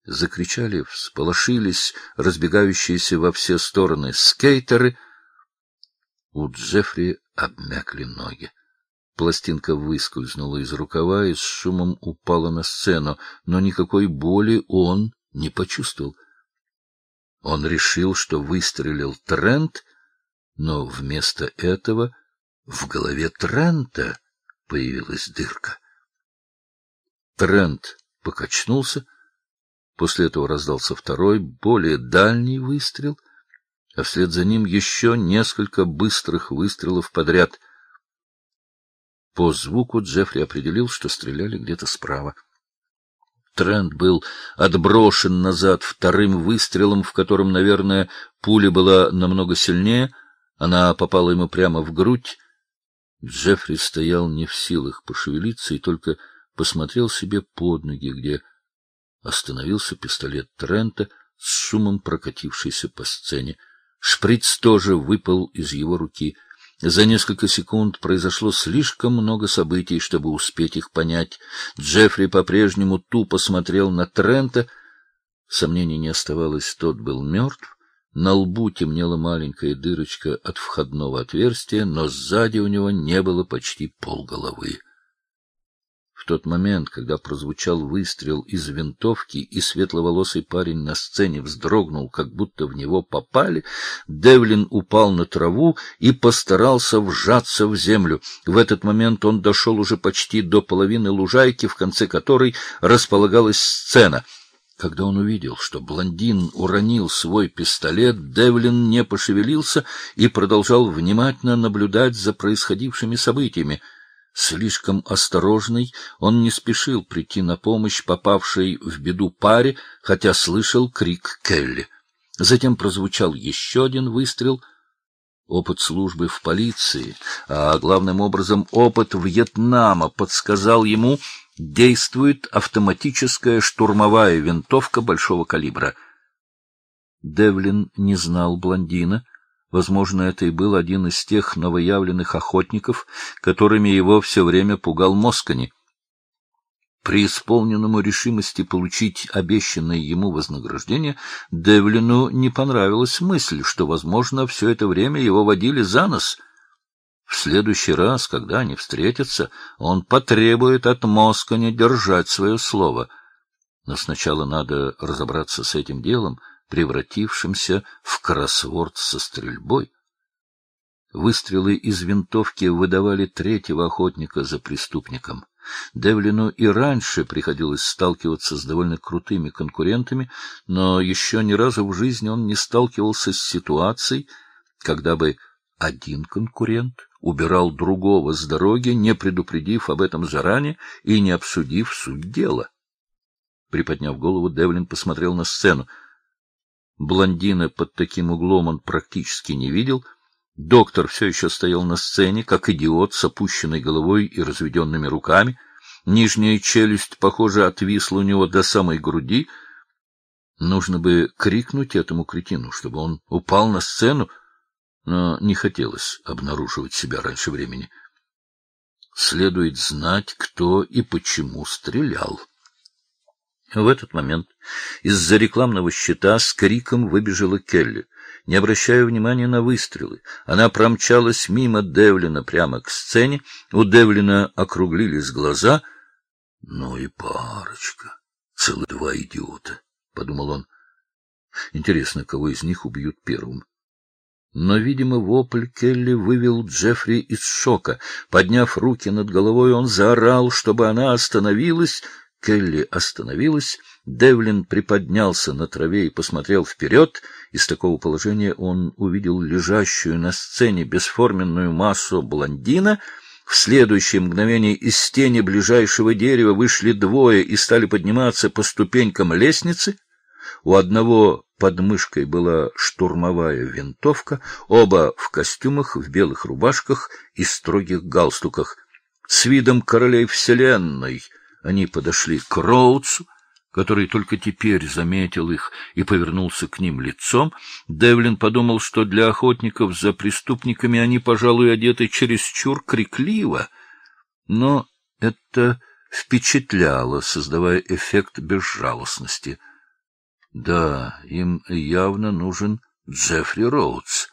Закричали, всполошились разбегающиеся во все стороны скейтеры. У Джеффри обмякли ноги. Пластинка выскользнула из рукава и с шумом упала на сцену, но никакой боли он не почувствовал. Он решил, что выстрелил Трент, но вместо этого в голове Трента появилась дырка. Трент покачнулся. После этого раздался второй, более дальний выстрел, а вслед за ним еще несколько быстрых выстрелов подряд. По звуку Джеффри определил, что стреляли где-то справа. Трент был отброшен назад вторым выстрелом, в котором, наверное, пуля была намного сильнее. Она попала ему прямо в грудь. Джеффри стоял не в силах пошевелиться и только посмотрел себе под ноги, где остановился пистолет Трента, с шумом прокатившийся по сцене. Шприц тоже выпал из его руки. За несколько секунд произошло слишком много событий, чтобы успеть их понять. Джеффри по-прежнему тупо смотрел на Трента. Сомнений не оставалось, тот был мертв. На лбу темнела маленькая дырочка от входного отверстия, но сзади у него не было почти полголовы. В тот момент, когда прозвучал выстрел из винтовки, и светловолосый парень на сцене вздрогнул, как будто в него попали, Девлин упал на траву и постарался вжаться в землю. В этот момент он дошел уже почти до половины лужайки, в конце которой располагалась сцена. Когда он увидел, что блондин уронил свой пистолет, Девлин не пошевелился и продолжал внимательно наблюдать за происходившими событиями. Слишком осторожный, он не спешил прийти на помощь попавшей в беду паре, хотя слышал крик Келли. Затем прозвучал еще один выстрел. Опыт службы в полиции, а главным образом опыт Вьетнама подсказал ему, действует автоматическая штурмовая винтовка большого калибра. Девлин не знал блондина. Возможно, это и был один из тех новоявленных охотников, которыми его все время пугал Москани. Преисполненному решимости получить обещанное ему вознаграждение, Девлину не понравилась мысль, что, возможно, все это время его водили за нос. В следующий раз, когда они встретятся, он потребует от Москани держать свое слово. Но сначала надо разобраться с этим делом, превратившимся в кроссворд со стрельбой. Выстрелы из винтовки выдавали третьего охотника за преступником. Девлину и раньше приходилось сталкиваться с довольно крутыми конкурентами, но еще ни разу в жизни он не сталкивался с ситуацией, когда бы один конкурент убирал другого с дороги, не предупредив об этом заранее и не обсудив суть дела. Приподняв голову, Девлин посмотрел на сцену. Блондина под таким углом он практически не видел. Доктор все еще стоял на сцене, как идиот, с опущенной головой и разведенными руками. Нижняя челюсть, похоже, отвисла у него до самой груди. Нужно бы крикнуть этому кретину, чтобы он упал на сцену, но не хотелось обнаруживать себя раньше времени. Следует знать, кто и почему стрелял. В этот момент из-за рекламного щита с криком выбежала Келли. Не обращая внимания на выстрелы, она промчалась мимо Девлина прямо к сцене. У Девлина округлились глаза. — Ну и парочка, целых два идиота, — подумал он. Интересно, кого из них убьют первым. Но, видимо, вопль Келли вывел Джеффри из шока. Подняв руки над головой, он заорал, чтобы она остановилась. Келли остановилась. Девлин приподнялся на траве и посмотрел вперед. Из такого положения он увидел лежащую на сцене бесформенную массу блондина. В следующее мгновение из тени ближайшего дерева вышли двое и стали подниматься по ступенькам лестницы. У одного под мышкой была штурмовая винтовка, оба в костюмах, в белых рубашках и строгих галстуках. С видом королей вселенной они подошли к Роудсу, который только теперь заметил их и повернулся к ним лицом. Девлин подумал, что для охотников за преступниками они, пожалуй, одеты чересчур крикливо, но это впечатляло, создавая эффект безжалостности. Да, им явно нужен Джеффри Роудс.